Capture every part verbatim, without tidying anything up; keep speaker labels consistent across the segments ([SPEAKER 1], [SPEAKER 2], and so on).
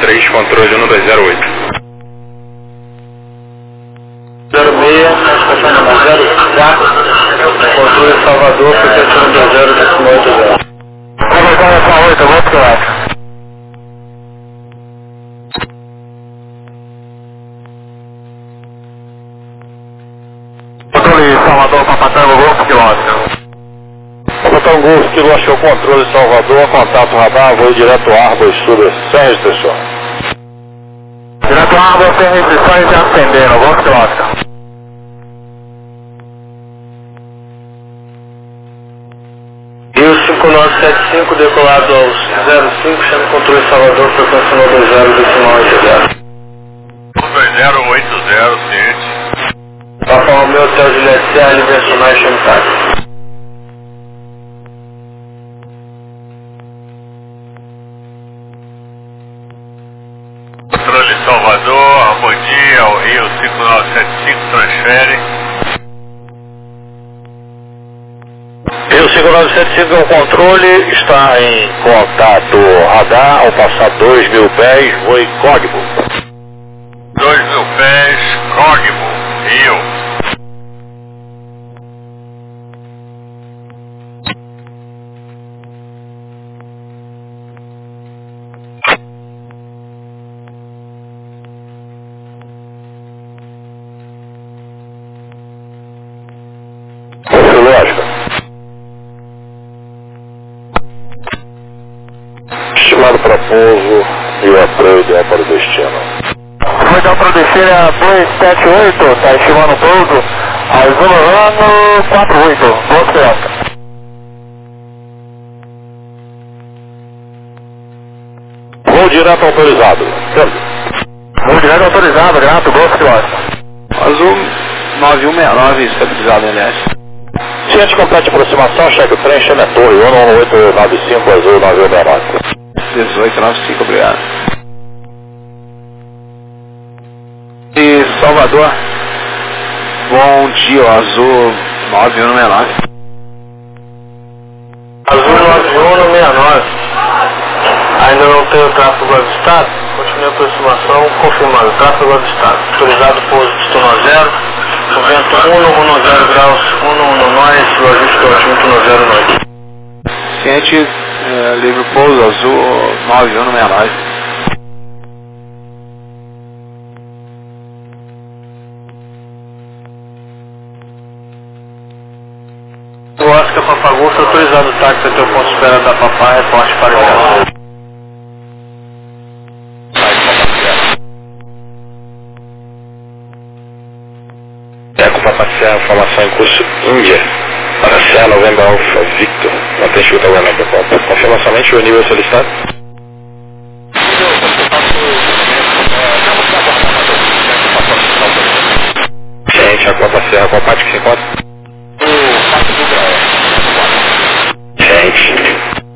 [SPEAKER 1] três, controle um dois zero oito.
[SPEAKER 2] zero seis, estação zero quatro, controle Salvador, frequência um dois zero, décimo oito zero. Salvador, oito, oito quilômetros. Controle Salvador, Papatango, Golfo, quilômetro. Papatango, Golfo, Kilo, achou o controle Salvador, contato radar, voo direto Árvores Sul, sem restrição. Direto Árvores, sem restrições e ascendendo, Golfo, quilômetro. Rio cinco nove sete cinco, decolado aos zero cinco, chama controle Salvador, frequência um dois zero, decimal oito zero.
[SPEAKER 1] um dois zero oito zero, ciente.
[SPEAKER 2] Papa Romeo, Hotel Juliette, Serra, Libercionais, Chamitário.
[SPEAKER 1] Controle Salvador, bom dia, ao Rio cinco nove sete cinco, transfere.
[SPEAKER 2] Rio cinco nove sete cinco é o controle, está em contato radar ao passar dois mil pés, voo incógnito.
[SPEAKER 1] dois mil pés, Cógimo, Rio.
[SPEAKER 2] Lógico. Estimado para pouso e o apoio ideal para o destino. Vou ideal para o destino é dois sete oito, está estimando o pouso, Azul Ano quatro oito, boa certa. Voo direto autorizado. Voo direto autorizado, grato, Golfo quilômetro.
[SPEAKER 3] Azul nove um seis nove, estabilizado, aliás.
[SPEAKER 2] Ciente completa de aproximação, cheque o trem, chama a torre, um um oito nove cinco, Azul nove um seis nove.
[SPEAKER 3] dezoito nove cinco, obrigado. E Salvador, bom dia, Azul nove um seis nove.
[SPEAKER 2] Azul nove um seis nove. Ainda não tem o tráfego avistado? Continue a aproximação, confirmando. Tráfego avistado. Autorizado pouso destino zero. O vento um zero graus, um no nós, o ajuste do altimetro um zero noite.
[SPEAKER 3] Ciente, é, livre pouso, Azul nove um seis nove.
[SPEAKER 2] O Oscar Papagulso, autorizado o táxi até o ponto de espera da Papai, reporte para o Brasil. Eco Papa Serra, informação em curso Índia, para Serra Novembro Alfa Victor, não tem escuta agora não, Copa. Confirma somente o nível solicitado. Gente, a Copa Serra, qual parte que se encontra? Gente.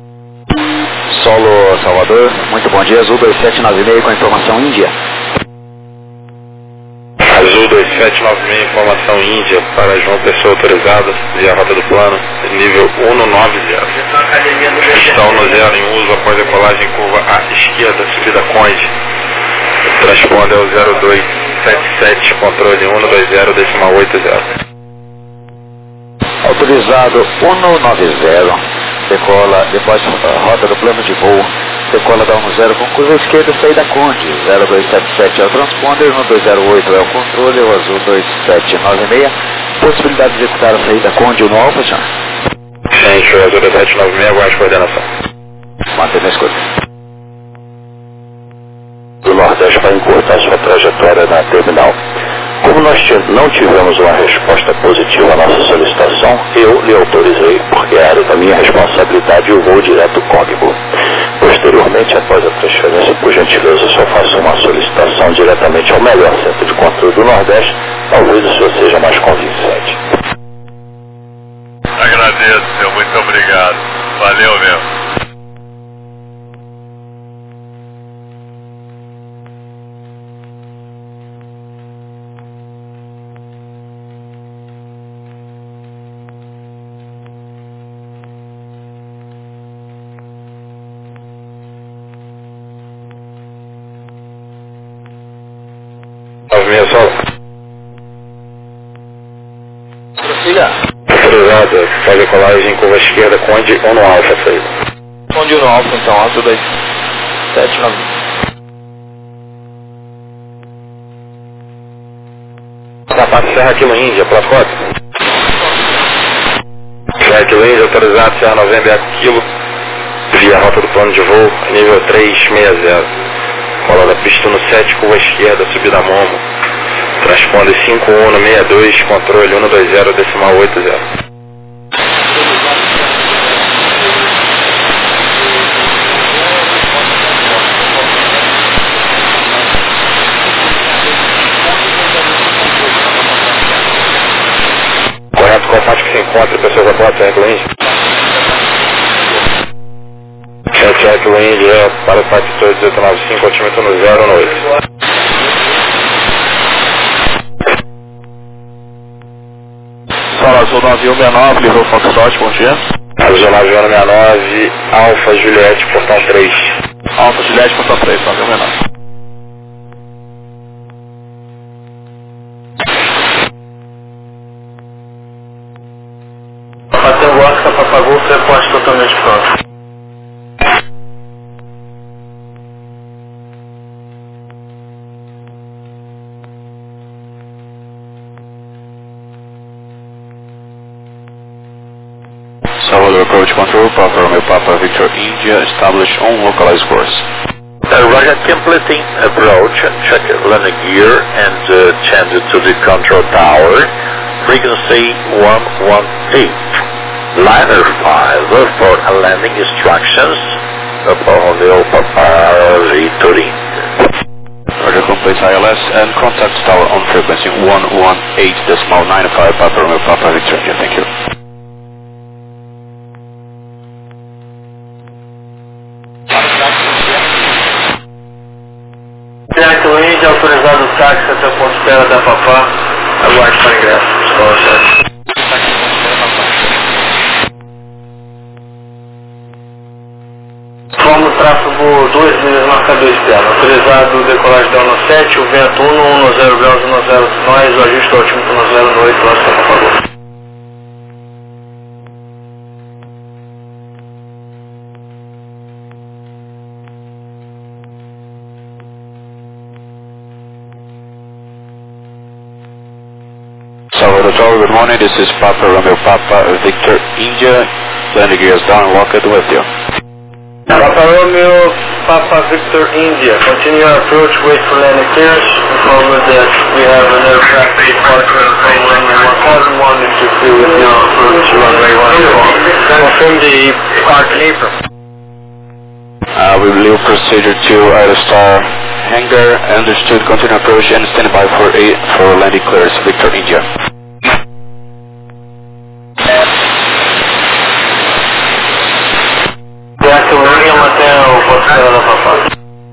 [SPEAKER 3] Solo Salvador, muito bom dia, Azul dois sete nove seis com a informação Índia.
[SPEAKER 2] Azul dois sete nove seis, informação Índia para João Pessoa autorizada, via rota do plano, nível um nove zero. Estão no zero em uso após decolagem curva à esquerda, subida Conde. Transponde ao zero dois sete sete, controle um dois zero, decimal oito zero.
[SPEAKER 3] Autorizado um nove zero, decola, depois rota do plano de voo, decola da um zero com curva esquerda, saída Conde, zero dois sete sete é o transponder, um dois zero oito é o controle, o Azul dois sete nove seis, possibilidade de executar a saída Conde no Alfa, já?
[SPEAKER 2] Gente, o Azul dois sete nove seis, aguarde coordenação.
[SPEAKER 3] Mantém na escuta.
[SPEAKER 2] O Nordeste vai encurtar sua trajetória na terminal. Como nós não tivemos uma resposta positiva à nossa solicitação, eu lhe autorizei, porque é área da minha responsabilidade, o voo direto Código. Posteriormente, após a transferência, por gentileza, eu só faço uma solicitação diretamente ao melhor centro de controle do Nordeste, talvez o senhor seja mais convincente.
[SPEAKER 1] Agradeço, senhor, muito obrigado. Valeu mesmo.
[SPEAKER 2] nove seis solo.
[SPEAKER 3] Prossiga.
[SPEAKER 2] Autorizado, faz decolagem em curva esquerda, Conde um no Alfa, saída.
[SPEAKER 3] Conde um no Alfa, então, alto dois sete nove.
[SPEAKER 2] Sapato Serra Kilo Índia, Plato quatro. Serra Kilo Índia, autorizado, Serra Novembro Eco Kilo, via rota do plano de voo, nível três seis zero. Rola da pista no sete, curva esquerda, subida Momo. Transponder cinco um no seis dois, controle um dois zero, decimal oito zero. Correto, confate que se encontra, pessoas a bordo, Serra Kilo Índia. Serra Kilo Índia, para o Partitor dezoito nove cinco, altímetro no zero no oito.
[SPEAKER 3] Fala, Azul nove um seis nove, livrou Foxtrot, bom dia.
[SPEAKER 2] Azul nove um seis nove, Alfa Juliette, portão três.
[SPEAKER 3] Alfa Juliette, portão três, nove um seis nove.
[SPEAKER 2] Bateu o Oscar, Papagol, reporte totalmente pronto.
[SPEAKER 3] Salvador Approach Control, Papa Romeo Papa Victor India, establish on localized course.
[SPEAKER 2] Uh, Roger, completing approach, check landing gear and uh, change it to the control tower. Frequency one one eight. Liner five for landing instructions. Papa Romeo Papa Victor India.
[SPEAKER 3] Roger, complete I L S and contact tower on frequency one one eight decimal nine five Papa Romeo Papa Victor India. Thank you.
[SPEAKER 2] Serra Kilo Índia, autorizado o táxi até o ponto de espera da Papá. Aguarde para ingresso. Escola sete. Vamos traço por duas milhas marcador externo. Autorizado decolagem da no sete, o vento um no um no zero graus um no zero nós, o ajuste altímetro no zero no oito, Oscar, por favor.
[SPEAKER 3] Salvador Tower, good morning. This is Papa Romeo Papa Victor India. Landing gears down, locked with you.
[SPEAKER 2] Papa Romeo, Papa Victor India. Continue your approach, wait for landing clearance. Inform that we have an aircraft departure from runway one thousand one to interfere with your approach to runway one thousand one. Confirm the park in April.
[SPEAKER 3] Uh, we will leave procedure to Aerostar hangar. Understood. Continue approach and stand by for a for landing clearance. Victor India.
[SPEAKER 2] Serra Kilo Índia, mantenha o ponto de espera da Papá.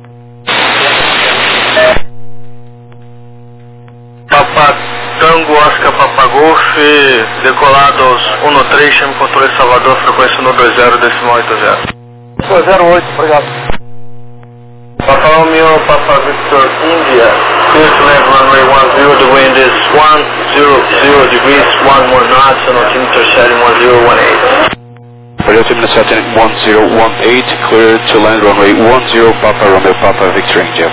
[SPEAKER 2] Papá Tango, Oscar, Papa Golf, decolado aos um no três, chame controle Salvador, frequência um dois zero, decimal oito zero.
[SPEAKER 3] zero oito, obrigado.
[SPEAKER 2] Papa Romeo, Papa Victor India, clear to land runway one zero, the wind is one zero zero degrees, one more knots, and altimeter setting one zero one eight.
[SPEAKER 3] Altimeter setting one zero one eight, clear to land runway one zero, Papa Romeo Papa Victor India.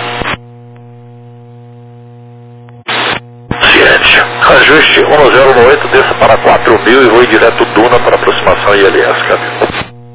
[SPEAKER 2] Ciente. Ajuste um zero oito, desça para quatro mil e voe direto Duna para aproximação I L S, caminho.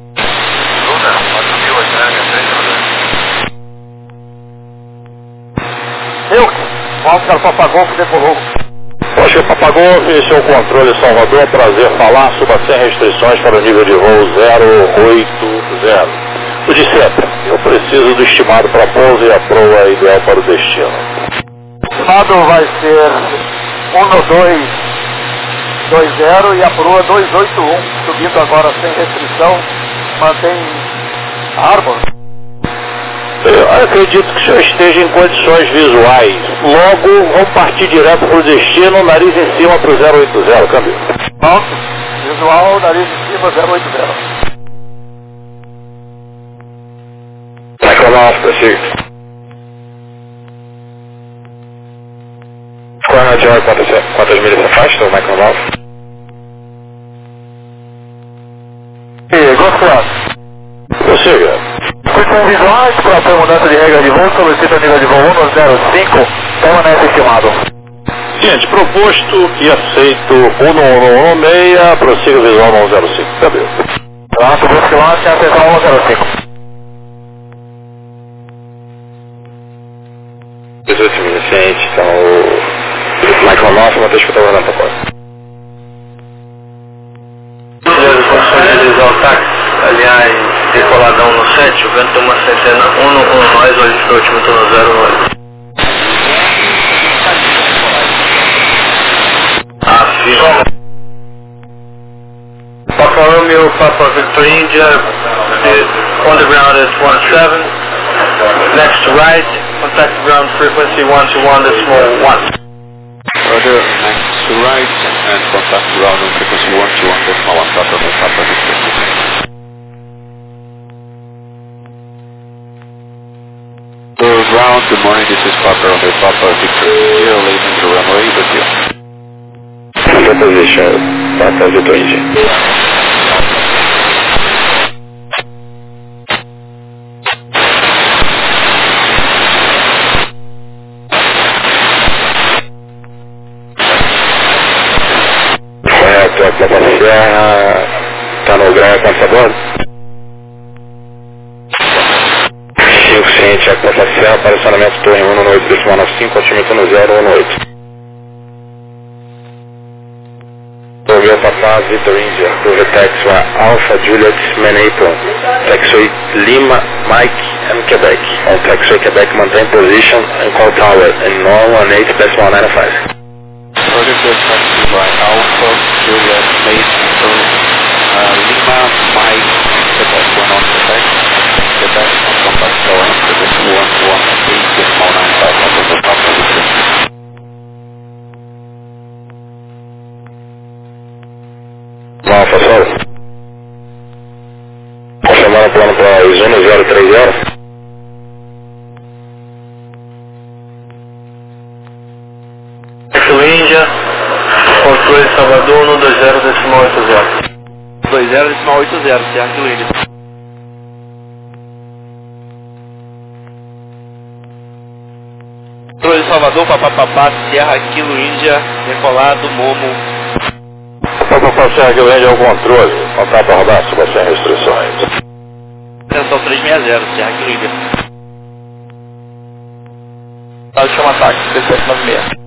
[SPEAKER 3] Eu, Oscar Papagol, decolou.
[SPEAKER 2] Oscar Papagol, seu controle Salvador, prazer falar, suba sem restrições para o nível de voo zero oito zero. O de sempre, eu preciso do estimado para pouso e a proa ideal para o destino.
[SPEAKER 3] O estimado vai ser um dois dois zero e a proa dois oito um, subindo agora sem restrição, mantém Harbor.
[SPEAKER 2] Eu acredito que o senhor esteja em condições visuais. Logo, vamos partir direto para o destino, nariz em cima para o zero oito zero, câmbio.
[SPEAKER 3] Alto, visual, nariz em cima, zero oito zero.
[SPEAKER 2] Micronauts, prossiga. senhor, quantas, quantas milhas se afasta o Mike nove?
[SPEAKER 3] E, Golf quatro.
[SPEAKER 2] Prossiga.
[SPEAKER 3] Questão visuais para apoio mudança de regra de voo, solicita nível de voo um no zero cinco, permanece estimado.
[SPEAKER 2] Ciente, proposto e aceito um no um no seis, prossiga visual no um zero cinco. Cadê?
[SPEAKER 3] Pronto, dois quilômetros, atenção um zero cinco.
[SPEAKER 2] dezoito milhas, ciente, então o Michael nove, Matheus que eu estou guardando para fora.
[SPEAKER 4] Disponibilizar o táxi, aliás, decoladão no sete, o vento tem uma centena um no um nós, hoje foi o último no zero oito. Afirma. Papa Romeo, Papa Victor India, the, on the ground at one seven, next to right, contact ground frequency one two one decimal one.
[SPEAKER 3] Order next to right and contact ground on frequency one two one decimal one, Papa Papa Victor. To ground, good morning, this is Papa Romeo, Papa Victor India, leaving the runway, Brazil.
[SPEAKER 2] Good position, Papa Victor India. Plata Serra, tá no grau, quanto tá bom? cinco ciente, a Plata Serra, para estacionamento torre um no oito, decimal nove cinco, altimento no zero um oito. Romeo Papa Victor India, Torre Taxiway Alpha Juliet Manapon, Taxiway Lima Mike and Quebec. On Taxiway Quebec, maintain position and call tower in nine one eight decimal nine five.
[SPEAKER 3] Order to Taxiway Alpha Juliet Mason, uh, Lima Mike Quebec, one on Quebec, Quebec on contact tower in frequency one one eight decimal nine five, Papa Papa Victor.
[SPEAKER 2] Alfa Sol. Confirmando o plano para Zona zero três zero.
[SPEAKER 4] Sul Índia, controle Salvador um dois zero decimal oito zero.
[SPEAKER 3] dois zero decimal oito zero, Serra Kilo Índia. Controle Salvador, Papapá, Serra Kilo Índia, decolado, Momo.
[SPEAKER 2] Papa Serra Kilo Índia é o controle. Contato a rodar, suba sem restrições.
[SPEAKER 3] Atenção trezentos e sessenta, Serra Kilo Índia. Tá, chama ataque, D sete nove seis.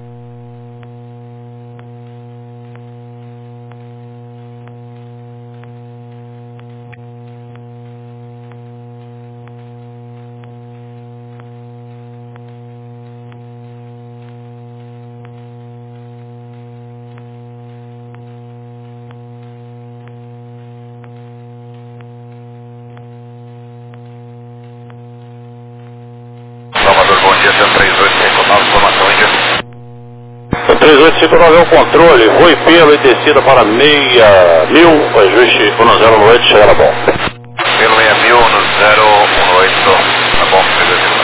[SPEAKER 1] Salvador, bom dia, cento e trinta e oito, cinco nove, informação Índia.
[SPEAKER 2] três oito cinco nove é o controle, voo e pelo e descida para meia mil, ajuste um zero oito, chegada bom.
[SPEAKER 1] Pelo meia mil no zero um oito, tá bom, beleza.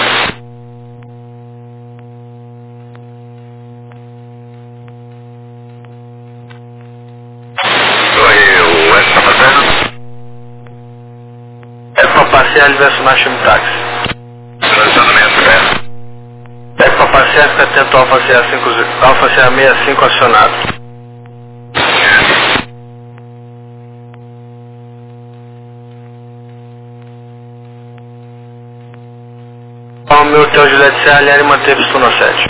[SPEAKER 1] Oi, o S tá fazendo?
[SPEAKER 4] É para passear versus Machine Taxi.
[SPEAKER 1] Transicionamento, né?
[SPEAKER 4] É para passear, fica atento ao Alfa C A cinco, Alfa C A sessenta e cinco acionado. O meu hotel Juliette Serra, Liane manteve o no sete.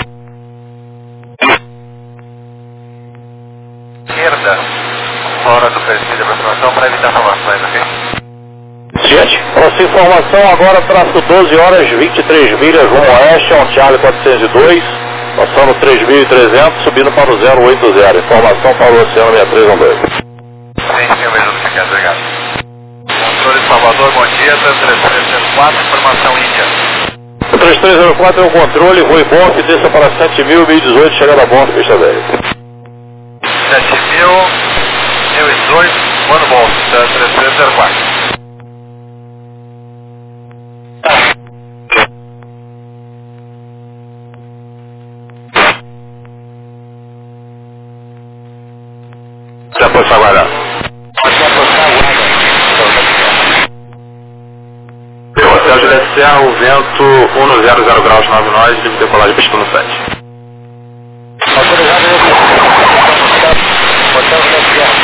[SPEAKER 1] Esquerda, fora do perfil de aproximação para evitar formações, ok?
[SPEAKER 2] Ciente, nossa informação agora, traço doze horas, vinte e três milhas, rumo oeste, é um Charlie quatrocentos e dois, passando três mil e trezentos, subindo para o zero oito zero, informação para o Oceano seis três um dois.
[SPEAKER 1] Sim, sim, mesmo que quer, obrigado. Controle Salvador, bom dia, três três zero quatro, informação Índia.
[SPEAKER 2] O três três zero quatro é o controle, voo bom, que desça para sete mil, mil e dezoito, chegada a bordo, pista velha.
[SPEAKER 1] sete mil, mil e dezoito, mano bom, três três zero quatro. aguardar. Hotel Juliette Serra, o vento um zero zero graus, nove nós, livre decolagem pista no sete.
[SPEAKER 3] Autorizado, Hotel Juliette Serra.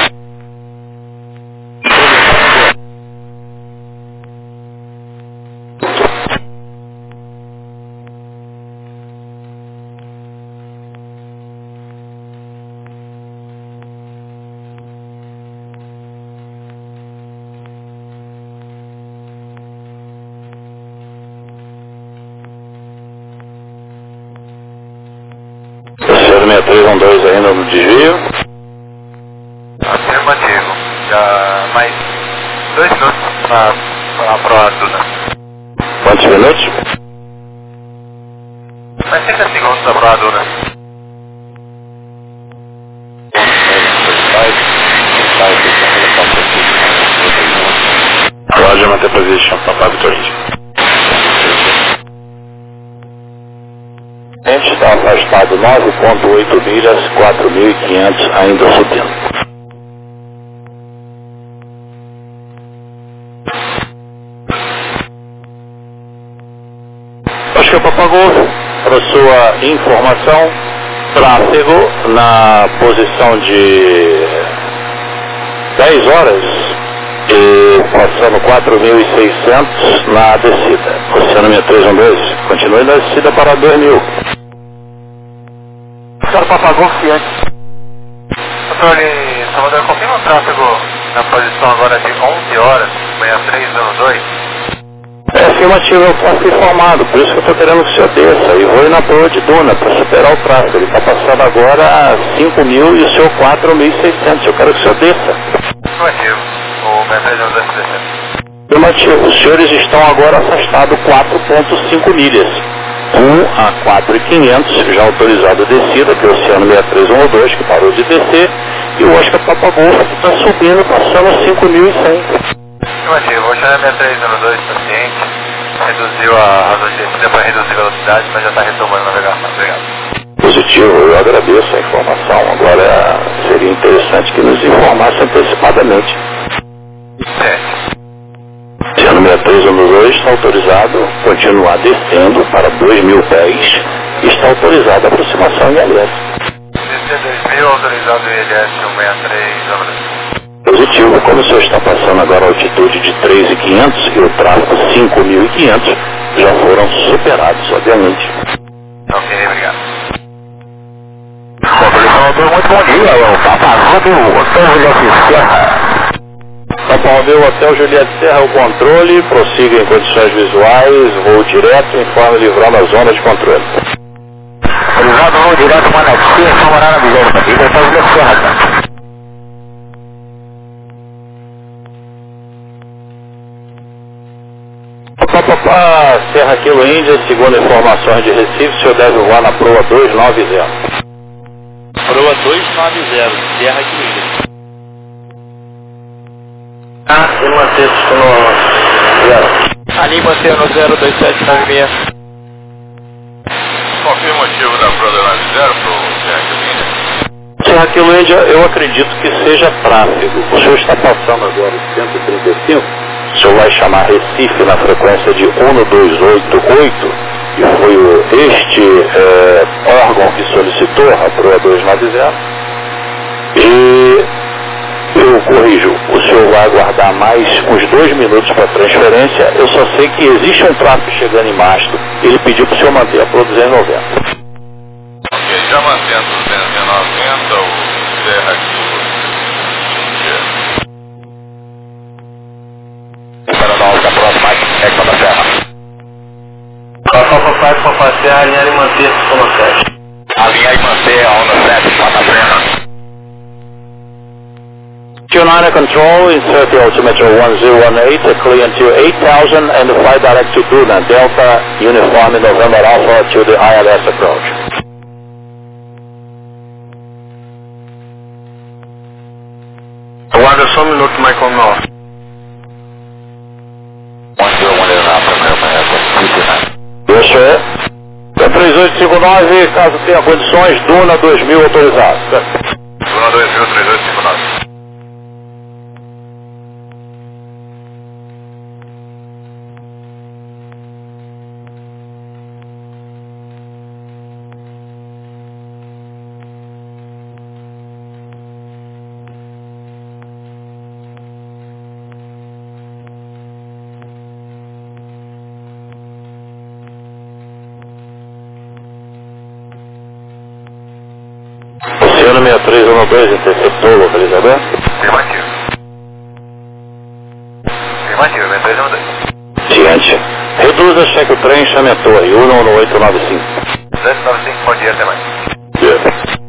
[SPEAKER 2] seis três um dois ainda no desvio.
[SPEAKER 1] Afirmativo. Já mais dois minutos para a prova Duna.
[SPEAKER 2] Quantos minutos?
[SPEAKER 1] Mais trinta segundos da prova Duna.
[SPEAKER 2] Roger, manter position, Papa Victor India. A gente está afastado nove ponto oito milhas, quatro mil e quinhentos, ainda subindo. Acho que o Papagol, para sua informação, tráfego na posição de dez horas e passando quatro mil e seiscentos na descida. Oceano seis três um dois, continue na descida para dois mil.
[SPEAKER 1] Senhor Papagol, Fiat. Controle Salvador, confirma o tráfego na posição agora de onze horas, seis três um dois.
[SPEAKER 2] É afirmativo, eu posso informado, por isso que eu estou querendo que o senhor desça e vou ir na proa de Duna para superar o tráfego. Ele está passando agora cinco mil e o senhor quatro mil e seiscentos, eu quero que o senhor desça.
[SPEAKER 1] Afirmativo, o seis três um dois descendo.
[SPEAKER 2] Afirmativo, os senhores estão agora afastados quatro ponto cinco milhas. um a quatro mil e quinhentos, já autorizado a descida, que é o Oceano seis três um dois, que parou de descer, e o Oscar Papagol está subindo, passando cinco mil e cem.
[SPEAKER 1] Afirmativo, o Oceano seis três um dois paciente, reduziu a razão de descida para reduzir a velocidade, mas já está retomando a navegação. Obrigado.
[SPEAKER 2] Positivo, eu agradeço a informação. Agora seria interessante que nos informasse antecipadamente.
[SPEAKER 1] sete.
[SPEAKER 2] Oceano seis três um dois está autorizado a continuar descendo para dois mil pés e está autorizado a aproximação em L S.
[SPEAKER 1] Descer dois mil, autorizado em L S seis três um dois.
[SPEAKER 2] Positivo, como o senhor está passando agora a altitude de três mil e quinhentos e o tráfego cinco mil e quinhentos, já foram superados, obviamente.
[SPEAKER 1] Ok, obrigado.
[SPEAKER 3] Salvador, muito bom dia, é o Papagol do Hotel Juliette Serra.
[SPEAKER 2] Papagol Hotel Juliette Serra, o controle, prossiga em condições visuais, voo direto, informe livrando a zona de controle.
[SPEAKER 3] Autorizado, voo direto, Manati, informará na visão da vida, Hotel Juliette Serra.
[SPEAKER 2] Papapá, Serra Kilo Índia, segundo informações de Recife, o senhor deve voar na proa dois nove zero.
[SPEAKER 5] Proa dois nove zero, Serra Kilo Índia.
[SPEAKER 4] Ah, e manter no zero.
[SPEAKER 5] Ali manter no zero dois sete nove seis.
[SPEAKER 1] Confirma o motivo da proa dois nove zero para o Serra Kilo Índia.
[SPEAKER 2] Serra Kilo Índia, eu acredito que seja tráfego. O senhor está passando agora o cento e trinta e cinco. O senhor vai chamar Recife na frequência de um dois oito oito, que foi o, este é, órgão que solicitou a proa dois nove zero. E eu corrijo, o senhor vai aguardar mais uns dois minutos para transferência. Eu só sei que existe um tráfego chegando em mastro. Ele pediu para o senhor manter a proa duzentos e noventa.
[SPEAKER 1] Ok, já mantendo duzentos e noventa, o Serra Kilo Índia.
[SPEAKER 2] Para nós, a próxima é com a Serra.
[SPEAKER 4] Papa Pai, Papa Serra, alinhar e manter no sete.
[SPEAKER 2] Alinhar e manter a onda sete, com a Serra. United Control, insert the altimeter one zero one eight, clear into eight thousand and fly direct to Duna, Delta, Uniform November Alpha to the I L S approach.
[SPEAKER 4] Aguarda só um minuto, Michael North.
[SPEAKER 2] Isso é. três oito cinco nove, caso tenha condições, Duna dois mil autorizado.
[SPEAKER 1] Duna dois mil, três oito cinco nove.
[SPEAKER 2] três um dois, interceptou o localizador?
[SPEAKER 1] Afirmativo. Afirmativo, M três um dois.
[SPEAKER 2] Ciente. Reduza, cheque o trem, chame a torre, um um oito nove cinco.
[SPEAKER 1] duzentos e noventa e cinco, bom dia, até mais.
[SPEAKER 2] Yeah.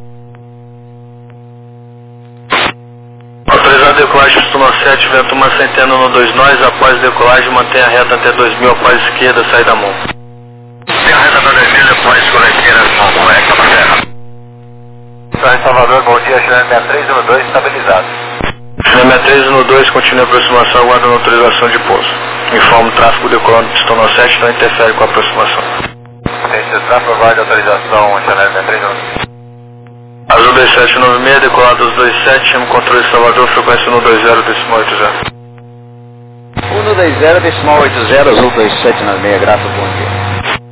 [SPEAKER 4] Autorizado decolagem Pistão sete, vento uma centena no dois nós, após decolagem mantenha a reta até dois mil, após esquerda, sai da mão.
[SPEAKER 1] Tem a reta até dois mil, depois coleteira, mão, é que serra. São em Salvador, bom dia, Chileno seis três um dois, estabilizado.
[SPEAKER 4] Chileno seis três um dois, continua a aproximação, aguarda a autorização de pouso. Informa o tráfego decolando Pistão sete, não interfere com a aproximação.
[SPEAKER 1] Tem o tráfego, aguarde autorização, Chileno seis três um dois.
[SPEAKER 4] Azul dois sete nove seis, decolado dos dois sete, chama controle Salvador, frequência um dois zero, decimal oito zero.
[SPEAKER 3] um dois zero, decimal oito zero, Azul dois sete nove seis, grato, bom dia.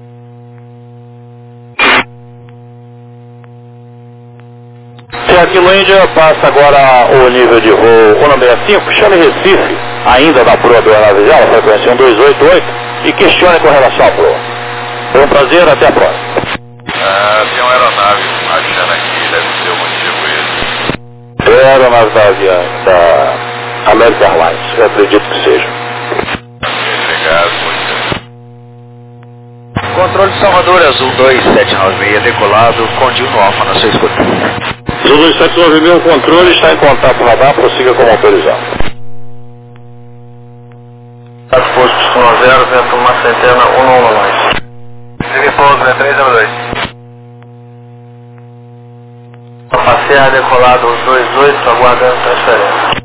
[SPEAKER 2] Cerquilândia passa agora o nível de voo um sessenta e cinco, chame Recife, ainda na proa do aeronavial, frequência um dois oito oito, e questione com relação à proa. Foi um prazer, até a próxima.
[SPEAKER 1] Ah, tem uma aeronave achando aqui, deve ser o motivo esse.
[SPEAKER 2] É a aeronave da, avia, da American Airlines, eu acredito que seja.
[SPEAKER 1] Obrigado, muito.
[SPEAKER 3] Controle de Salvador, Azul dois sete nove seis, decolado, contínuo no Alfa na sua escuta.
[SPEAKER 2] Azul dois sete nove seis, o controle está em contato com o radar, prossiga como autorizado.
[SPEAKER 4] Posto Pistão zero, vento uma centena, um um um nós.
[SPEAKER 1] Siga pouso, M três um dois.
[SPEAKER 4] Passear decolado os dois oito, aguardando transferência.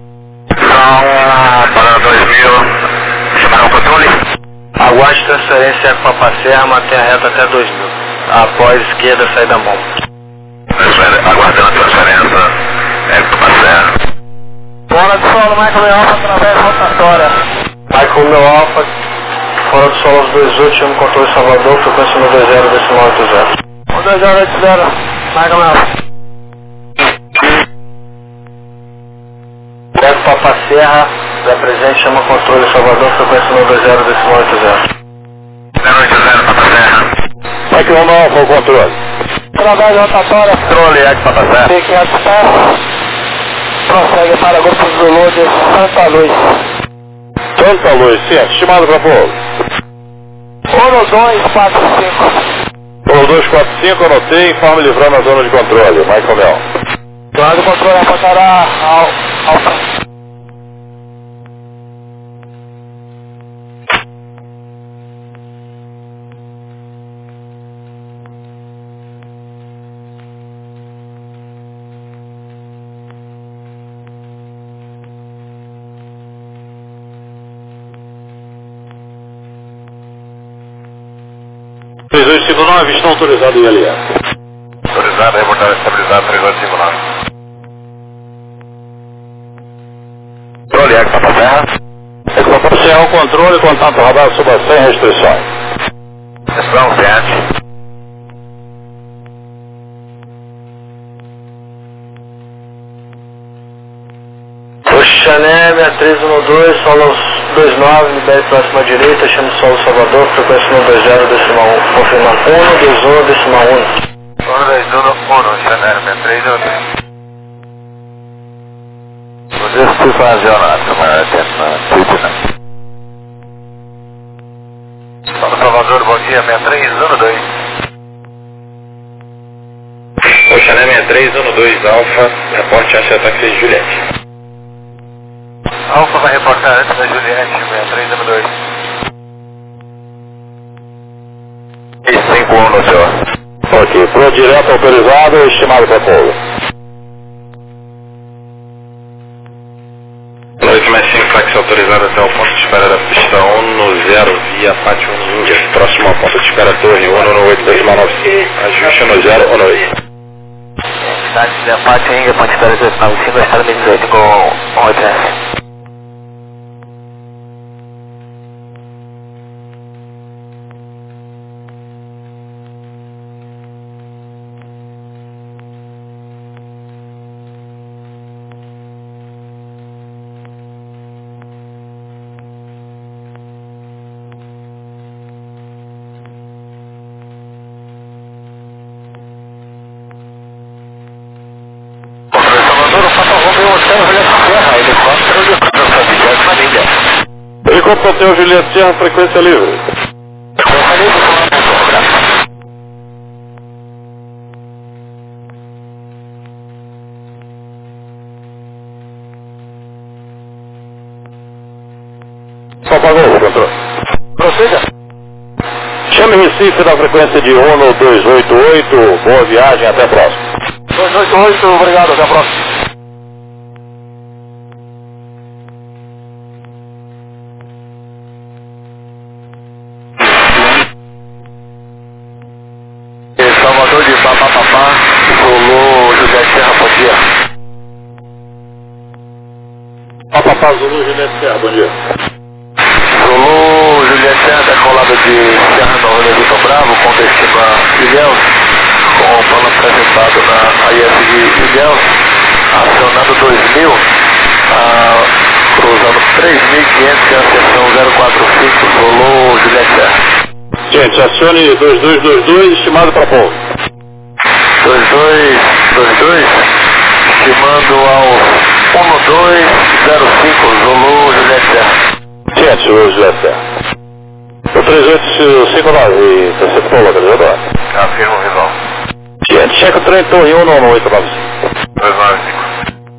[SPEAKER 1] São para dois mil, chamaram o controle?
[SPEAKER 4] Aguarde transferência com a passear, mantenha a reta até dois mil. Após esquerda, sai da mão.
[SPEAKER 1] Aguardando a transferência, é que tu passeia.
[SPEAKER 4] Fora do solo, Michael Meu Alfa, através rotatória. Michael Meu Alfa, fora do solo os dois oito, chama controle Salvador, frequência um dois zero, decimal oito zero. um dois zero oito zero, Michael Meu Alfa. Pega Papa Serra, da presente, chama controle Salvador, frequência um dois zero, decimal oito zero.
[SPEAKER 1] zero oito zero, Papa Serra.
[SPEAKER 2] Como é que não foi o controle?
[SPEAKER 4] Através rotatória.
[SPEAKER 1] Controle, é que Papa Serra.
[SPEAKER 4] P quinhentos pés. Prossegue para grupos do Lourdes, Santa Luz.
[SPEAKER 2] Santa Luz, certo. Estimado para povo.
[SPEAKER 4] um dois quatro cinco.
[SPEAKER 2] um dois quatro cinco, anotei, informe livrando a zona de controle. Michael Mel.
[SPEAKER 4] Claro, controle apontará ao, ao...
[SPEAKER 2] três oito cinco nove, estão autorizados em L S.
[SPEAKER 1] Autorizado, reportagem estabilizado, três oito cinco nove. Controle, é que Papa Serra.
[SPEAKER 2] Você é o controle, contato radar sob sem restrições.
[SPEAKER 1] Questão sete.
[SPEAKER 4] Oxané, seis três um dois, solo dois nove, libere próxima direita, chama o solo Salvador, frequência um dois zero, decimal um, confirmando um dois um, decimal um.
[SPEAKER 1] um dois um, um, Chanel, seis três um dois. Você se fazia nada, mas é tudo, né? Salvador, bom dia, seis três um dois.
[SPEAKER 6] Oxané seis três um dois, Alfa, reporte anti-ataque de Juliette.
[SPEAKER 1] Alfa vai reportar antes da Juliette, seis três um dois. E cinco um no senhor.
[SPEAKER 2] Ok, pro direto autorizado, estimado para povo.
[SPEAKER 6] oito mais cinco, flex autorizado até o ponto de espera da pista um no zero, via Pátio um Índia. Próximo ao ponto de espera torre um no oito dois nove cinco. Ajuste no zero um oito.
[SPEAKER 3] Cidade de Pátio Índia, ponto de espera dois nove cinco, estado dezoito com oito S.
[SPEAKER 6] Desculpa, Hotel Juliette Serra, frequência livre. Só pagou o controle.
[SPEAKER 4] Prossiga.
[SPEAKER 6] Chame Recife na frequência de ONU dois oito oito. Boa viagem, até a próxima.
[SPEAKER 4] dois oito oito, obrigado, até a próxima.
[SPEAKER 1] Salvador de Papapá, Zulu, Juliette Serra, bom dia.
[SPEAKER 6] Papapá, Zulu, Juliette Serra, bom dia.
[SPEAKER 1] Zulu, Juliette Serra, decolado de Serra Nova de Vitor Bravo, com destino a Ilhéus, com o plano apresentado na A I F de Ilhéus, acionado dois mil, ah, cruzando três mil e quinhentos, que é a seção zero quatro cinco, Zulu, Juliette Serra.
[SPEAKER 6] Gente, acione dois dois dois dois, estimado para pouco.
[SPEAKER 1] dois dois dois dois, estimando ao um dois zero cinco, Zulu, Juliette Serra.
[SPEAKER 6] Gente, Zulu, Juliette Serra. O três oito cinco nove, receptor localizador.
[SPEAKER 1] Afirmo, visual.
[SPEAKER 6] Gente, checa o trem Torre um no oito nove cinco.
[SPEAKER 1] dois nove cinco.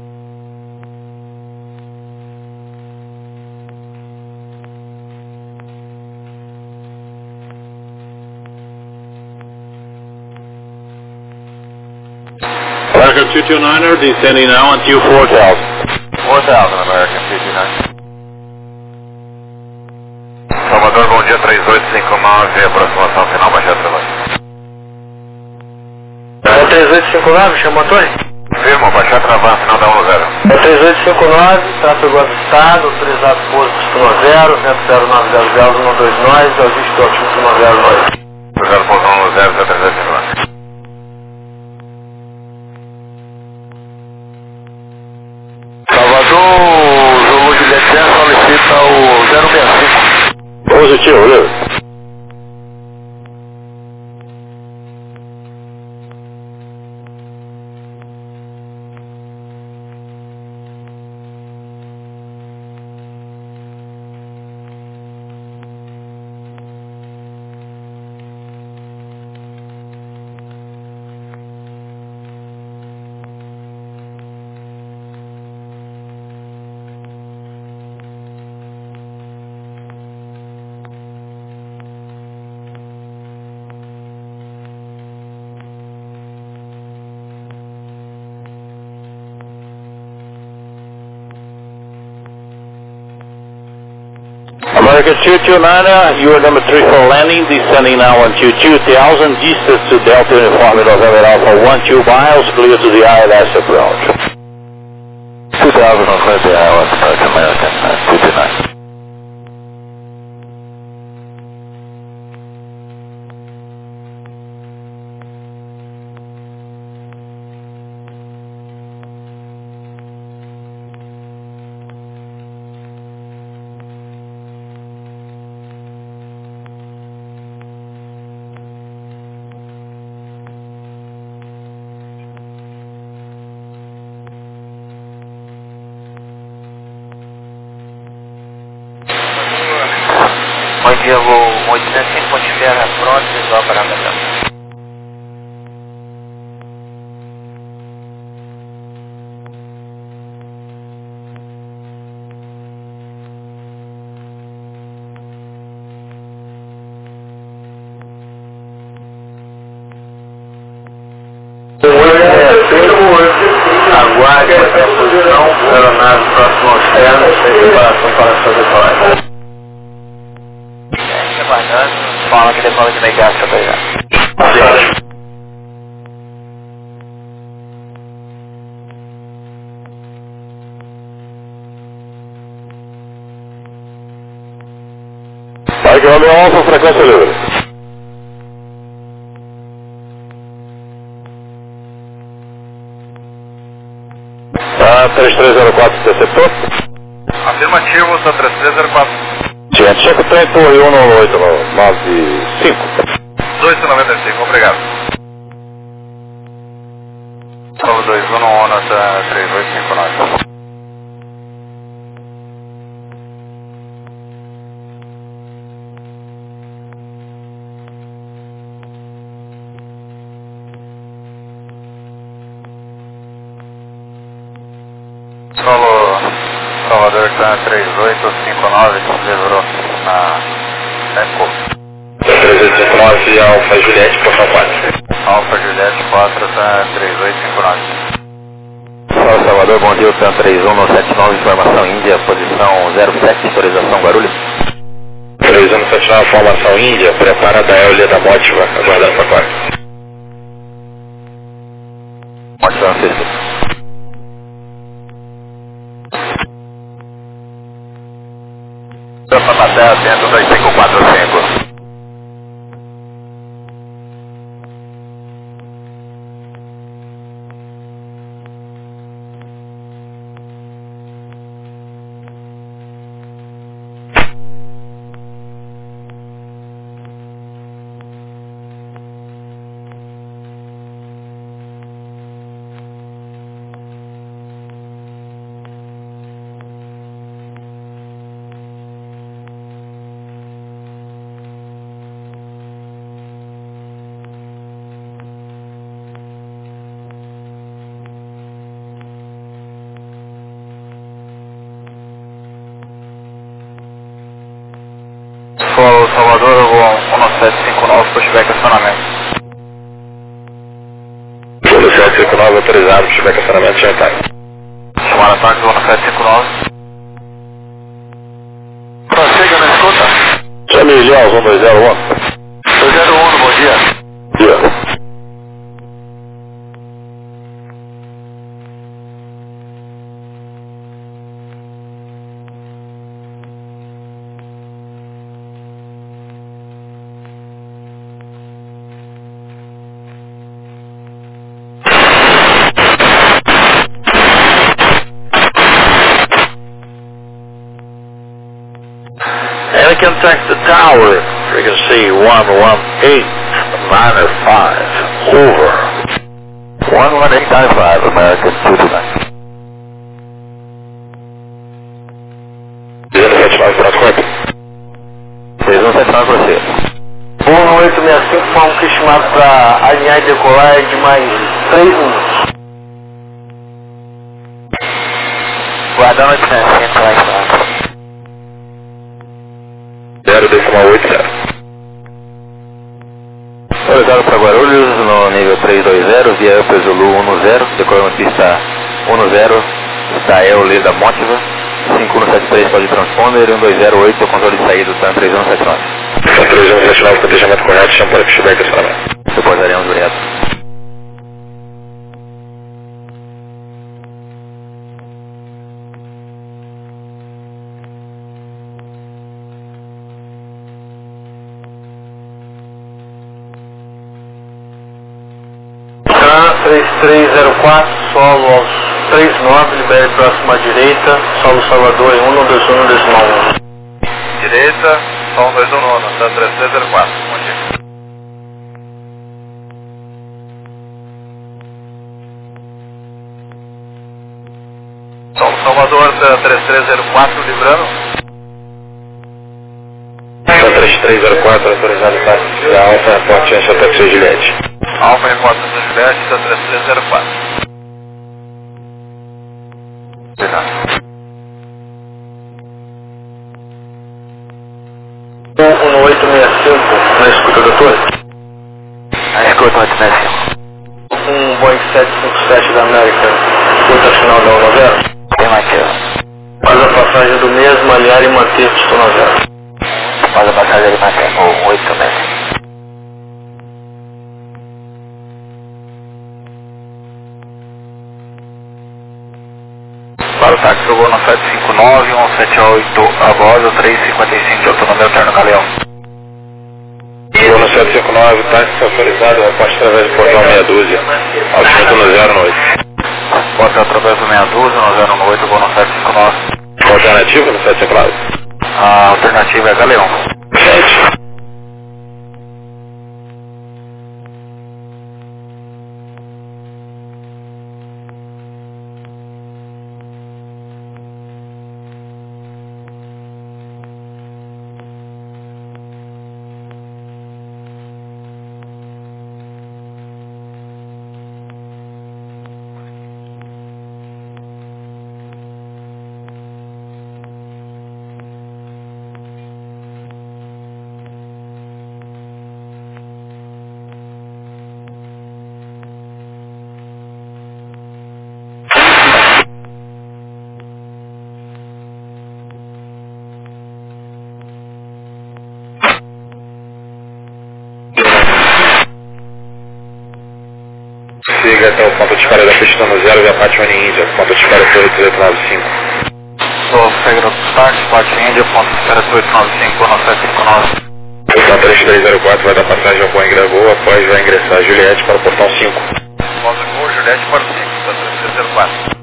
[SPEAKER 6] American two two niner, descending now on Q four thousand.
[SPEAKER 1] four thousand, American two two nine. Salvador, bom dia, três oito cinco nove, aproximação final, baixar trabalho.
[SPEAKER 4] É três oito cinco nove, chama o Antônio?
[SPEAKER 1] Firmo, baixar travar, final da um zero.
[SPEAKER 4] É três oito cinco nove, tráfego avistado, autorizado pouso costuma zero, vento zero nove zero zero um dois nós, ajuste ótimo costuma zero nós.
[SPEAKER 1] Cruzado pouso um zero, três oito cinco nove. Salvador, Zulu Juliette Serra, solicita o zero seis cinco.
[SPEAKER 6] Positivo, viu? American two two niner, you are number three for landing, descending now on Q two thousand, distance to Delta Uniform November Alpha one two miles, clear to the I L S approach.
[SPEAKER 1] two thousand on clear to the I L S approach, American uh, two two nine. Bom dia, voo oitocentos e cinco, Pontifera, pronto, visual para a meta. Aguarde a posição, aeronave próximo ao externo, sem preparação para sua decolagem. Aguardando, fala que depois de negar essa coisa.
[SPEAKER 6] Vai que o meu alfa, frequência livre. Tá, três três zero quatro, receptor.
[SPEAKER 1] Afirmativo, tá três três zero quatro.
[SPEAKER 6] Gente, checa o trem Torre um no oito nove cinco.
[SPEAKER 1] dois noventa e cinco, obrigado. Salvo dois um no ONU, tá três oito cinco nove.
[SPEAKER 3] Solo Salvador Clan três oito cinco nove, livrou na Eco.
[SPEAKER 2] três oito cinco nove, Alfa Juliette, posição quatro.
[SPEAKER 3] Alfa Juliette quatro, Clan três oito cinco nove. Solo Salvador, bom dia, Clan três um sete nove, informação Índia, posição zero sete, autorização Guarulhos.
[SPEAKER 2] três um sete nove, formação Índia, prepara da Eulia da Motiva, aguardando para quatro.
[SPEAKER 3] Motiva Francisco. Santa na Terra, dentro dois cinco quatro cinco. Solo Salvador, eu vou um sete cinco nove, pushback acionamento.
[SPEAKER 2] um sete cinco nove, autorizado, pushback acionamento, já está.
[SPEAKER 3] Chamar ataque do um sete cinco nove. Prossiga na escuta.
[SPEAKER 2] Chame Ilhéus, um dois zero um.
[SPEAKER 3] dois zero um, bom dia.
[SPEAKER 2] Dia.
[SPEAKER 6] And contact the tower, frequency one one eight nine five, over.
[SPEAKER 3] one one eight nine five, American two two nine.
[SPEAKER 2] três um sete nove, pronto, correto.
[SPEAKER 3] três um sete nove para você.
[SPEAKER 4] um oito seis cinco, foi um estimado para alinhar e decolar de mais três minutos.
[SPEAKER 3] Guardando oito sete cinco, mais fácil.
[SPEAKER 2] zero decimal oito zero.
[SPEAKER 3] Autorizado para Guarulhos, no nível três dois zero, via Upper Zulu um zero, decolando pista um zero, está Eulia da Motiva, cinco um sete três, pode transponder, um dois zero oito, controle de saída, está três um sete nove.
[SPEAKER 2] três um sete nove, protegimento correto, chama para pushback acionamento.
[SPEAKER 3] Depois daremos, obrigado.
[SPEAKER 4] três três zero quatro, solo aos três nove, libere próximo à direita, solo Salvador em um dois um decimal um.
[SPEAKER 3] Direita, som dois um nove, está três três zero quatro, bom dia. Som Salvador, três três zero quatro, livrando.
[SPEAKER 2] três três zero quatro, autorizado para da Alfa, Porte Ancha, Taxi Juliette.
[SPEAKER 3] Alfa Repórter da Juliette, está três três zero quatro.
[SPEAKER 4] um oito seis cinco, na escuta, doutor?
[SPEAKER 3] Na escuta, oito seis cinco.
[SPEAKER 4] Um Boeing sete cinco sete da América, escuta final da um zero.
[SPEAKER 3] Tem Matheus.
[SPEAKER 4] Faz a passagem do mesmo, aliar e manter pista um zero.
[SPEAKER 3] Faz a passagem de Matheus, o oito seis cinco. Para o táxi do Gol no sete cinco nove, um sete oito a bordo, três cinquenta e cinco de autonomia alterno Galeão.
[SPEAKER 2] Gol no sete cinco nove, táxi autorizado, reporte através do portão meia dúzia, altimetro no zero oito.
[SPEAKER 3] Porta através do meia dúzia, no zero oito, Gol no sete cinco nove.
[SPEAKER 2] Alternativa no sete cinco nove?
[SPEAKER 3] A alternativa é Galeão.
[SPEAKER 2] sete.
[SPEAKER 6] liga até o ponto de espera da pista no zero e Apache One India, ponto de espera oito oito nove cinco.
[SPEAKER 3] Sou Fegro Start, Apache India, ponto de espera oito nove cinco, nove sete cinco nove.
[SPEAKER 6] Portão três três zero quatro vai dar passagem ao Boeing Gravou, após vai ingressar Juliette para o portão cinco.
[SPEAKER 3] Pausa Gol, Juliette para o cinco, portão três três zero quatro.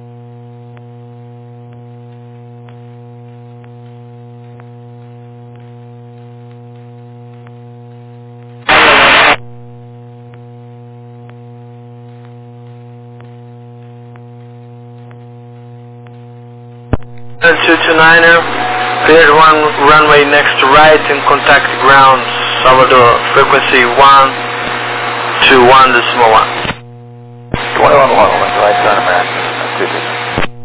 [SPEAKER 4] two two niner, cleared one runway next to right and contact ground, Salvador, frequency one two one decimal one.
[SPEAKER 3] twenty-one one, right turn, man.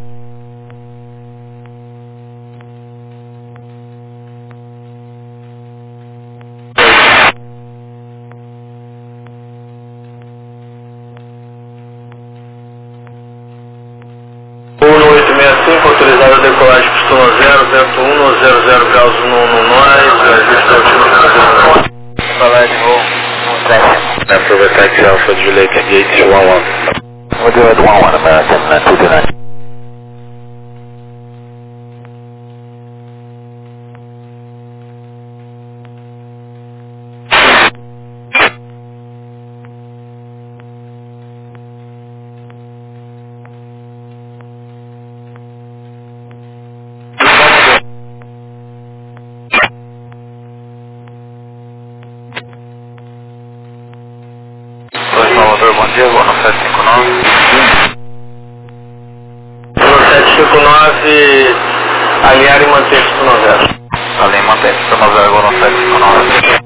[SPEAKER 4] Autorizado a decolagem pistona zero, vento um, zero zero graus no, no nós, ajuste altimetro.
[SPEAKER 3] Decolagem Gol, um três.
[SPEAKER 6] Approve taxi Alpha Juliette Gate one one.
[SPEAKER 3] We'll do it one one American, two two nine. Salvador, bom dia, vou no sete cinco nove.
[SPEAKER 4] No sete cinco nove, alinhar e manter pistona zero.
[SPEAKER 3] Alinhar e manter pistona zero, vou no sete cinco nove.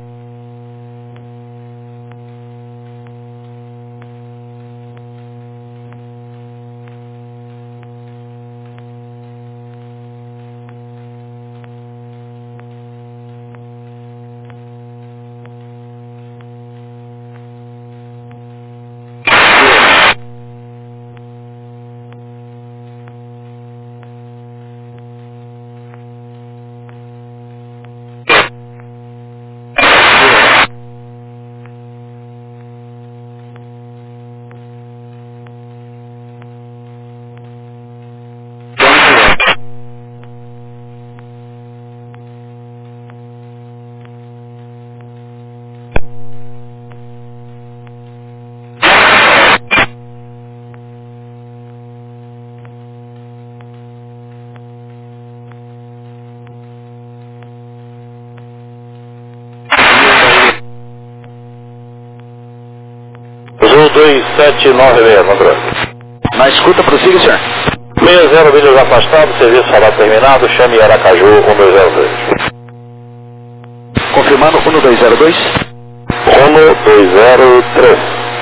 [SPEAKER 6] dois sete nove seis, André.
[SPEAKER 3] Na escuta, prossiga, senhor.
[SPEAKER 6] sessenta milhas afastado, serviço salário terminado, chame Aracaju um dois zero dois.
[SPEAKER 3] Confirmando um dois zero dois.
[SPEAKER 6] um dois zero três.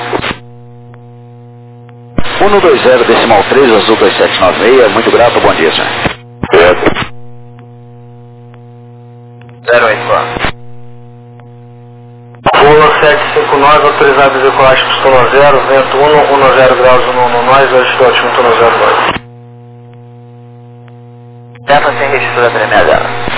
[SPEAKER 3] um dois zero decimal três, azul dois sete nove seis, muito grato, bom dia, senhor.
[SPEAKER 6] Certo.
[SPEAKER 3] zero oito quatro.
[SPEAKER 4] Pula sete cinco nove, autorizado a decolagem pistona zero, vento um, um zero graus no, no nós, ajuste altimetro um zero dois.
[SPEAKER 3] Delta sem registro da três seis zero.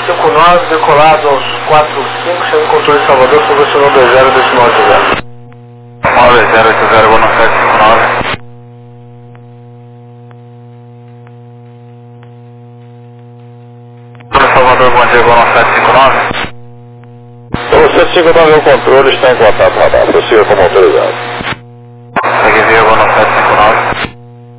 [SPEAKER 4] cinco nove, decolado aos quatro cinco, chegando em controle de Salvador, sobre o sinal dois zero decimal oito zero.
[SPEAKER 1] nove zero oito zero, boa sete cinco nove. Salvador, bom dia, boa sete cinco nove.
[SPEAKER 6] O sete cinco nove, o controle está em contato radar, prossiga como autorizado.
[SPEAKER 1] Segue via, boa sete cinco nove.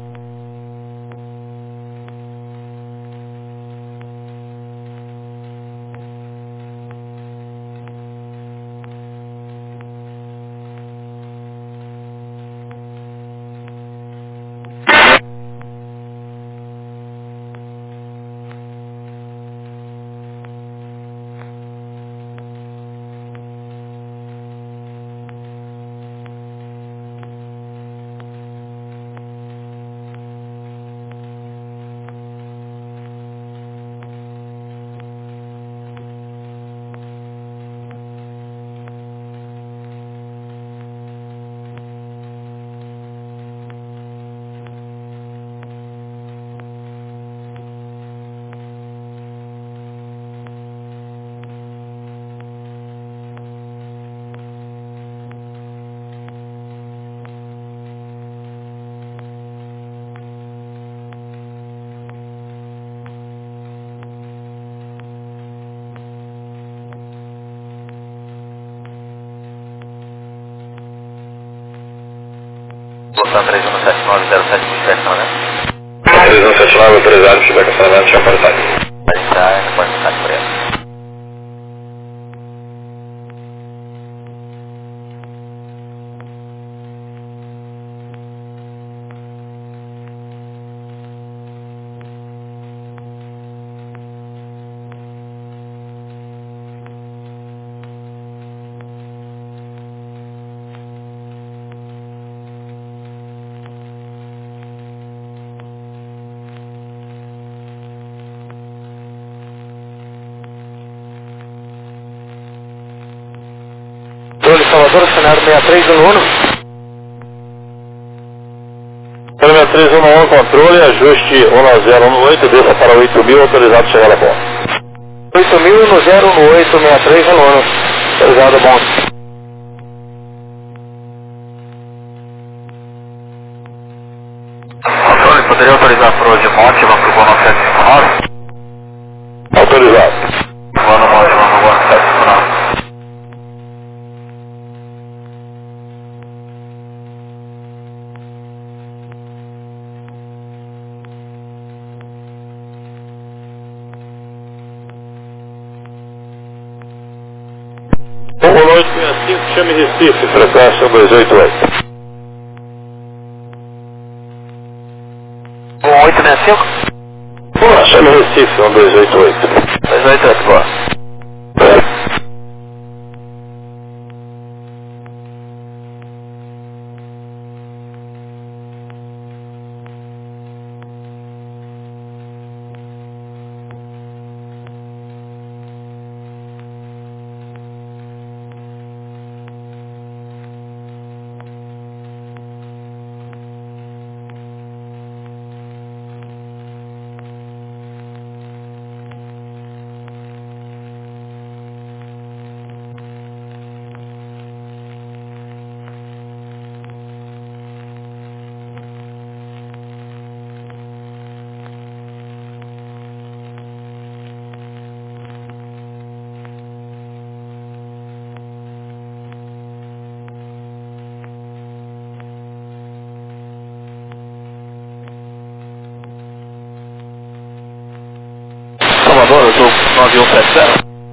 [SPEAKER 3] Botar três um sete nove zero sete sete, não é?
[SPEAKER 6] três um sete nove, autorizado, tiver cancelamento, já pode estar aqui.
[SPEAKER 3] Pode estar, não pode ficar por ela.
[SPEAKER 4] Salvador, cenário seis três um um.
[SPEAKER 6] seis três um um, controle, ajuste um zero um oito, desça para oito mil, autorizado chegar a bom.
[SPEAKER 4] oito mil, um zero um oito, seis três um um, autorizado a bom.
[SPEAKER 1] Controle, poderia autorizar para o de Mótima para o Bono sete cinco nove?
[SPEAKER 6] Autorizado.
[SPEAKER 1] Bono Mótima para o Bono sete cinco nove.
[SPEAKER 6] Um oito seis cinco, chame Recife, frequência dois oito oito.
[SPEAKER 1] um oito seis cinco?
[SPEAKER 6] Boa, chame Recife, um dois oito oito.
[SPEAKER 1] dois oito oito, boa.
[SPEAKER 6] É.
[SPEAKER 1] Salvador, eu sou nove um sete zero.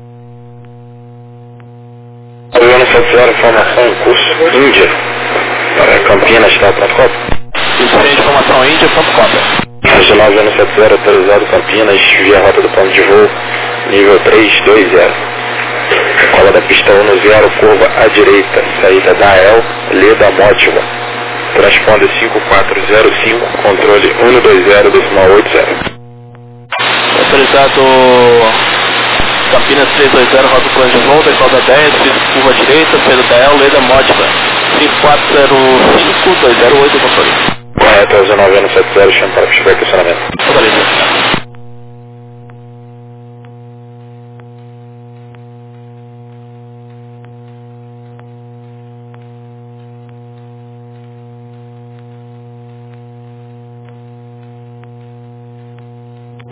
[SPEAKER 6] nove um sete zero, informação em curso Índia, para Campinas, tal ponto com.
[SPEAKER 1] Isso é informação Índia, ponto com.
[SPEAKER 6] nove um sete zero, autorizado Campinas, via rota do plano de voo, nível três dois zero. Cola da pista um zero, curva à direita, saída da E L, Leda Mótima. Transponder cinco quatro zero cinco, controle um dois zero, decimal oito zero.
[SPEAKER 1] Autorizado Campinas três dois zero, rota plano de voo, decola dez, curva à direita, saída da E L, Leda Mótima. cinco quatro zero cinco, dois zero oito, controle.
[SPEAKER 6] Correto, nove um sete zero, chama para pista de estacionamento.
[SPEAKER 1] Autorizado.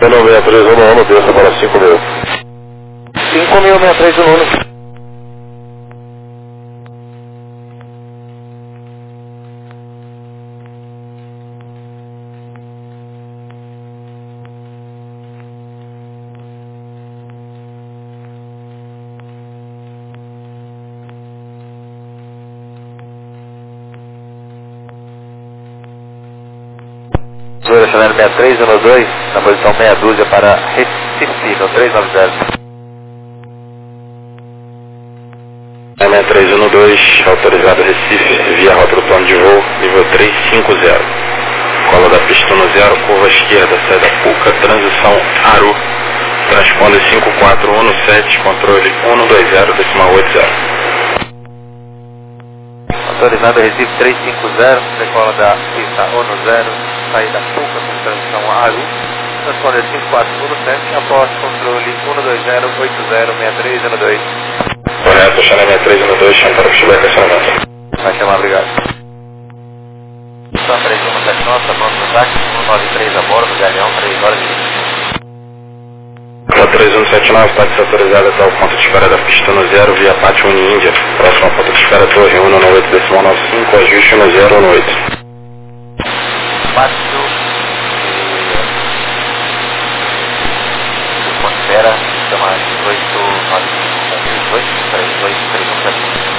[SPEAKER 2] Pelo seis três um um, desça para cinco mil.
[SPEAKER 4] cinco mil, seis três um um.
[SPEAKER 3] Chanel seis três um dois, na posição meia dúzia para Recife, no três nove zero.
[SPEAKER 6] seis três um dois, autorizado Recife, via rota do plano de voo, nível três cinco zero. Cola da pista no zero, curva esquerda, saída Puca, transição Aru. Transponder cinco quatro um sete, controle um dois zero, decimal oito zero.
[SPEAKER 3] Autorizado Recife três cinco zero, decola da pista um zero, saída Puca com transição Aru, transponder cinco quatro um sete, após controle um dois zero oito zero seis três um dois.
[SPEAKER 6] Correto, Chanel seis três um dois, chama para o feedback acionamento.
[SPEAKER 3] Vai chamar, obrigado. São três um sete nove, tá pronto no táxi, um nove três a bordo, Galeão, três horas e vinte.
[SPEAKER 6] três um sete nove, táxi autorizado até o ponto de espera da pista no zero, via Pátio Uni Índia. Próximo ponto de espera Torre um nove oito, decimal nove cinco, ajuste no zero um oito.
[SPEAKER 3] Pátio ponto de espera, chama oito nove cinco, dois três dois três um sete.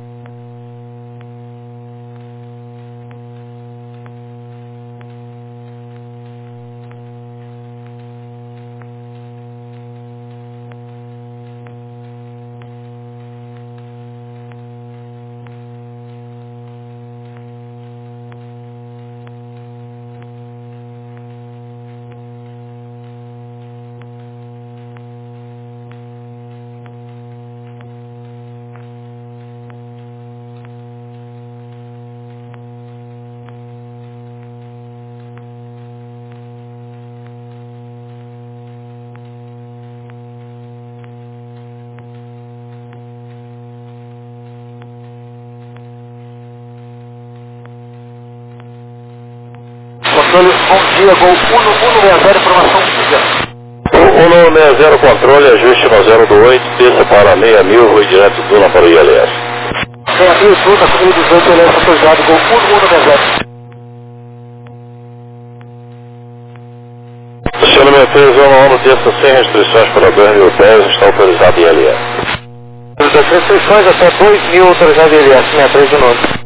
[SPEAKER 4] Controle, bom dia, Gol um um seis zero, informação um
[SPEAKER 2] um um seis zero, controle, ajuste no zero do oito, desça para seis mil, rua direto Duna para o I L S.
[SPEAKER 4] seis mil, Duna, comigo dezoito, I L S autorizado, Gol um um seis zero.
[SPEAKER 2] Chanel seis três um um, desça sem restrições para dois mil pés, está autorizado I L S.
[SPEAKER 4] Das restrições até dois mil autorizado I L S, seis três um um.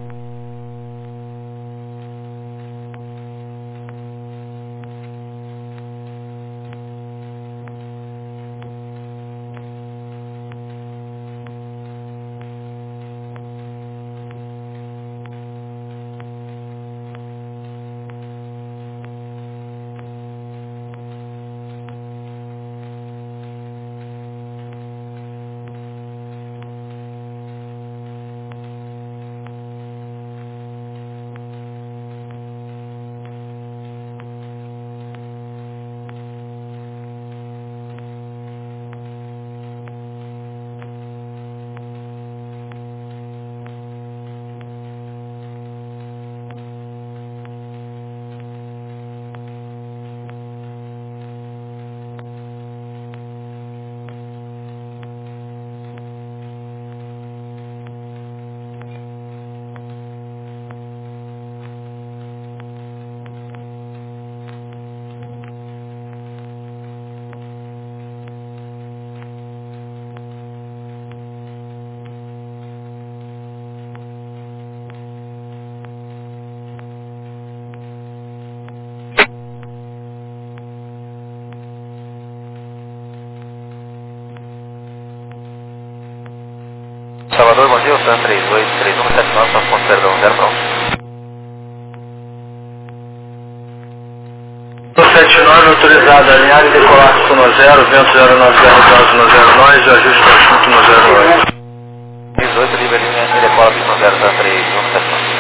[SPEAKER 3] Salvador, bom dia, o Sam três oito três um sete nove, nosso ponto perdão, zero pronto.
[SPEAKER 4] sete nove autorizado, alinhar e decolar no zero, vento zero nove zero, base no zero nove, ajuste conjunto no zero oito.
[SPEAKER 3] dezoito, livre linha e decola no zero três um sete nove.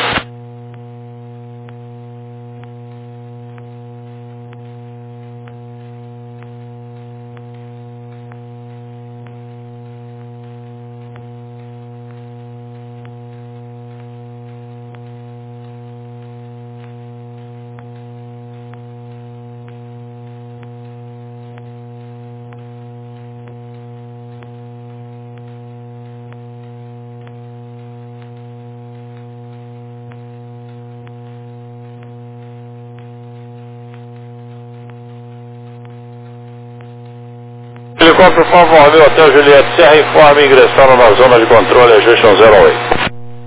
[SPEAKER 2] Helicóptero conforme o Hotel Juliette Serra informa ingressando na zona de controle, ajuste um zero oito.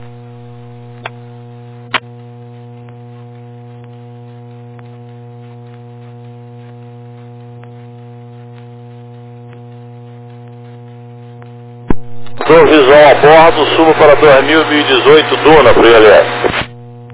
[SPEAKER 2] Provisão a bordo, subo para dois mil e dezoito Duna para o I L S.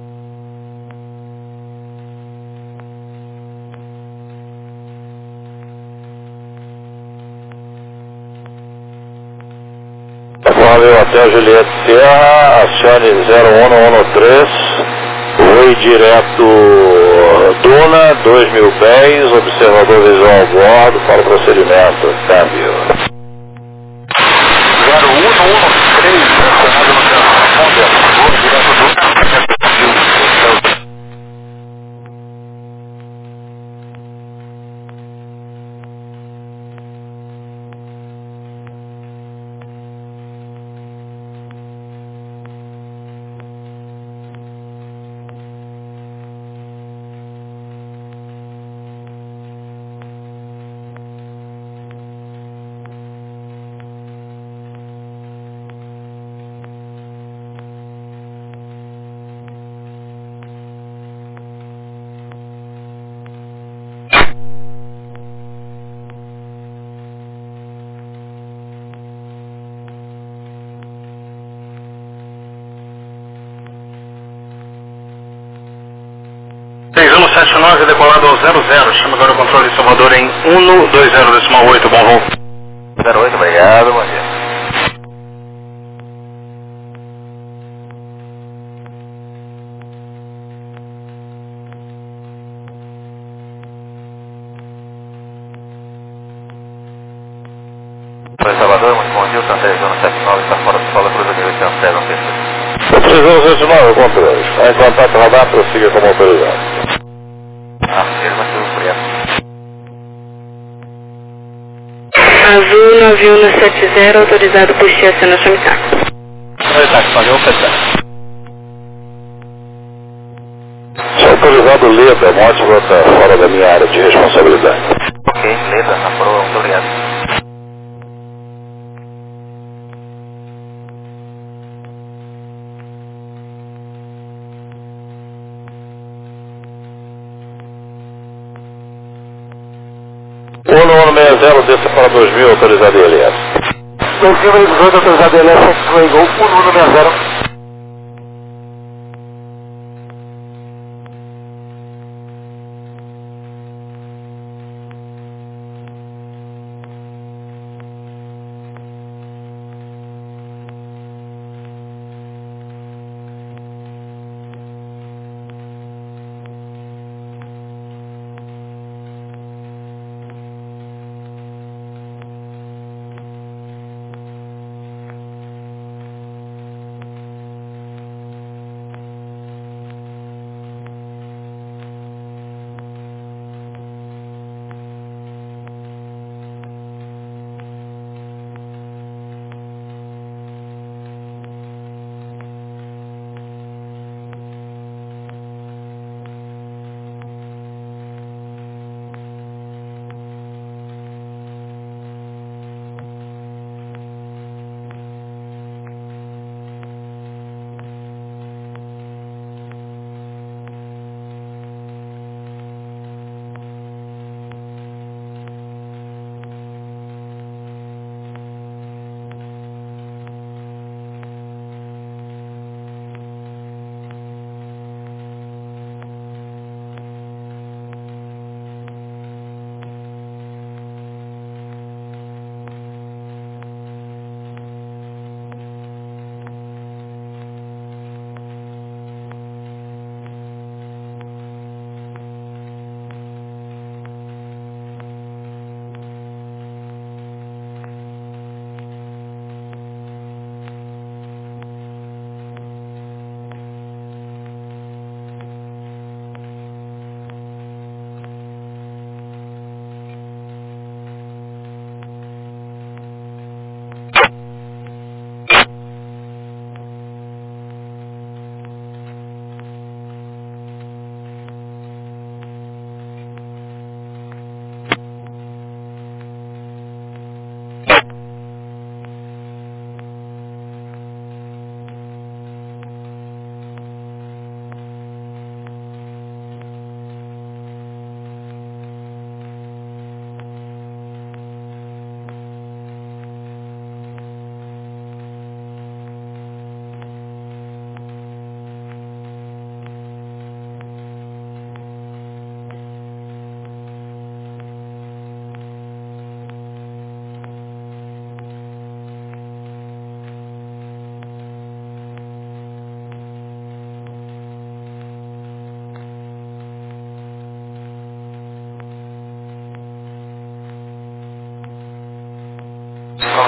[SPEAKER 2] Valeu, Hotel Juliette Serra, acione zero um um três, voe direto Duna, dois mil pés, observador visual a bordo para o procedimento, câmbio.
[SPEAKER 1] zero um um três, acionado no transponder, voe direto Duna. seis um sete nove, decolado ao zero zero, chama agora o controle de Salvador em um dois zero oito, bom voo.
[SPEAKER 3] zero oito, obrigado, bom dia. Oi, Salvador, muito bom dia, o Santa Zona sete nove está fora do solo, cruza nível oito zero, não tem
[SPEAKER 2] três um sete nove, controle. Está em contato radar, prossiga como autorizado.
[SPEAKER 3] Afirmativo, obrigado.
[SPEAKER 7] Azul nove um sete zero, autorizado por Chester na Chamicaco.
[SPEAKER 1] Exato, valeu, pessoal.
[SPEAKER 2] Se autorizado Leda, Mótimo está fora da minha área de responsabilidade.
[SPEAKER 3] Ok, Leda, na proa, muito obrigado.
[SPEAKER 2] um um seis zero, desça para dois mil, autorizado I L S.
[SPEAKER 1] dois mil e dezoito, autorizado I L S, X-Ray Gol, um um seis zero.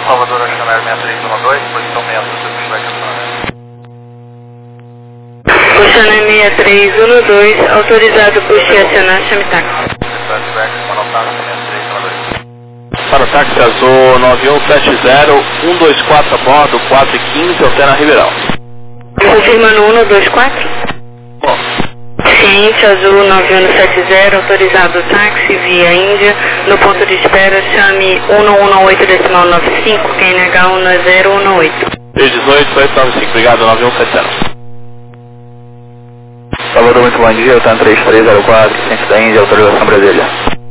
[SPEAKER 1] Salvador, Oceanário seis três um dois, posição metro, seu pushback acionamento.
[SPEAKER 7] Oceanário seis três um dois, autorizado push e acionar Chamitáxi.
[SPEAKER 1] Pushback, Manotáxi seis três um dois.
[SPEAKER 8] Para o táxi azul nove um sete zero, um dois quatro a bordo, quatro e quinze, Altena Ribeirão.
[SPEAKER 7] Confirmando um dois quatro.
[SPEAKER 8] Bom.
[SPEAKER 7] Ciente azul nove um sete zero, autorizado táxi via Índia, no ponto de espera chame um um oito decimal nove cinco, Q N H um zero um oito.
[SPEAKER 8] três dezoito, oito nove cinco, obrigado, nove um sete zero.
[SPEAKER 3] Salvador, muito bom dia, Altena três três zero quatro, ciente da Índia, autorização Brasília.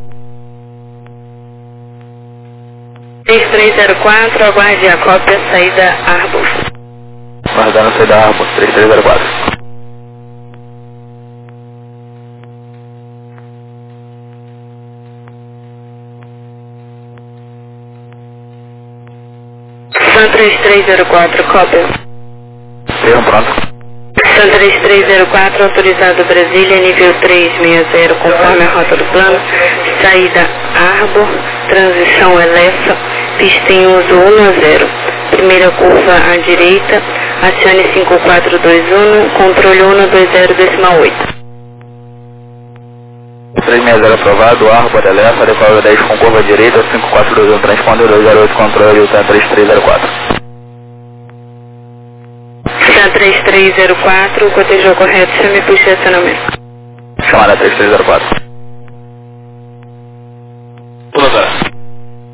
[SPEAKER 7] três três zero quatro, aguarde a cópia, saída Arbor.
[SPEAKER 3] Guardando saída Arbor, três três zero quatro.
[SPEAKER 7] Sun três três zero quatro, cópia.
[SPEAKER 3] Termo pronto.
[SPEAKER 7] Sun três três zero quatro, autorizado Brasília, nível trezentos e sessenta, conforme a rota do plano, saída Arbor, transição Elefa, pista em uso um a zero, primeira curva à direita, acione cinco quatro dois um, controle um dois zero decimal oito.
[SPEAKER 3] três seis zero aprovado, Arbor, Elefa, decola dez com curva à direita, cinco quatro dois um, transponder dois zero oito, controle, Altena três três zero quatro.
[SPEAKER 7] Sun três três zero quatro, cotejou correto, chame puxa acionamento.
[SPEAKER 3] Chamada três três zero quatro.
[SPEAKER 8] Tudo agora.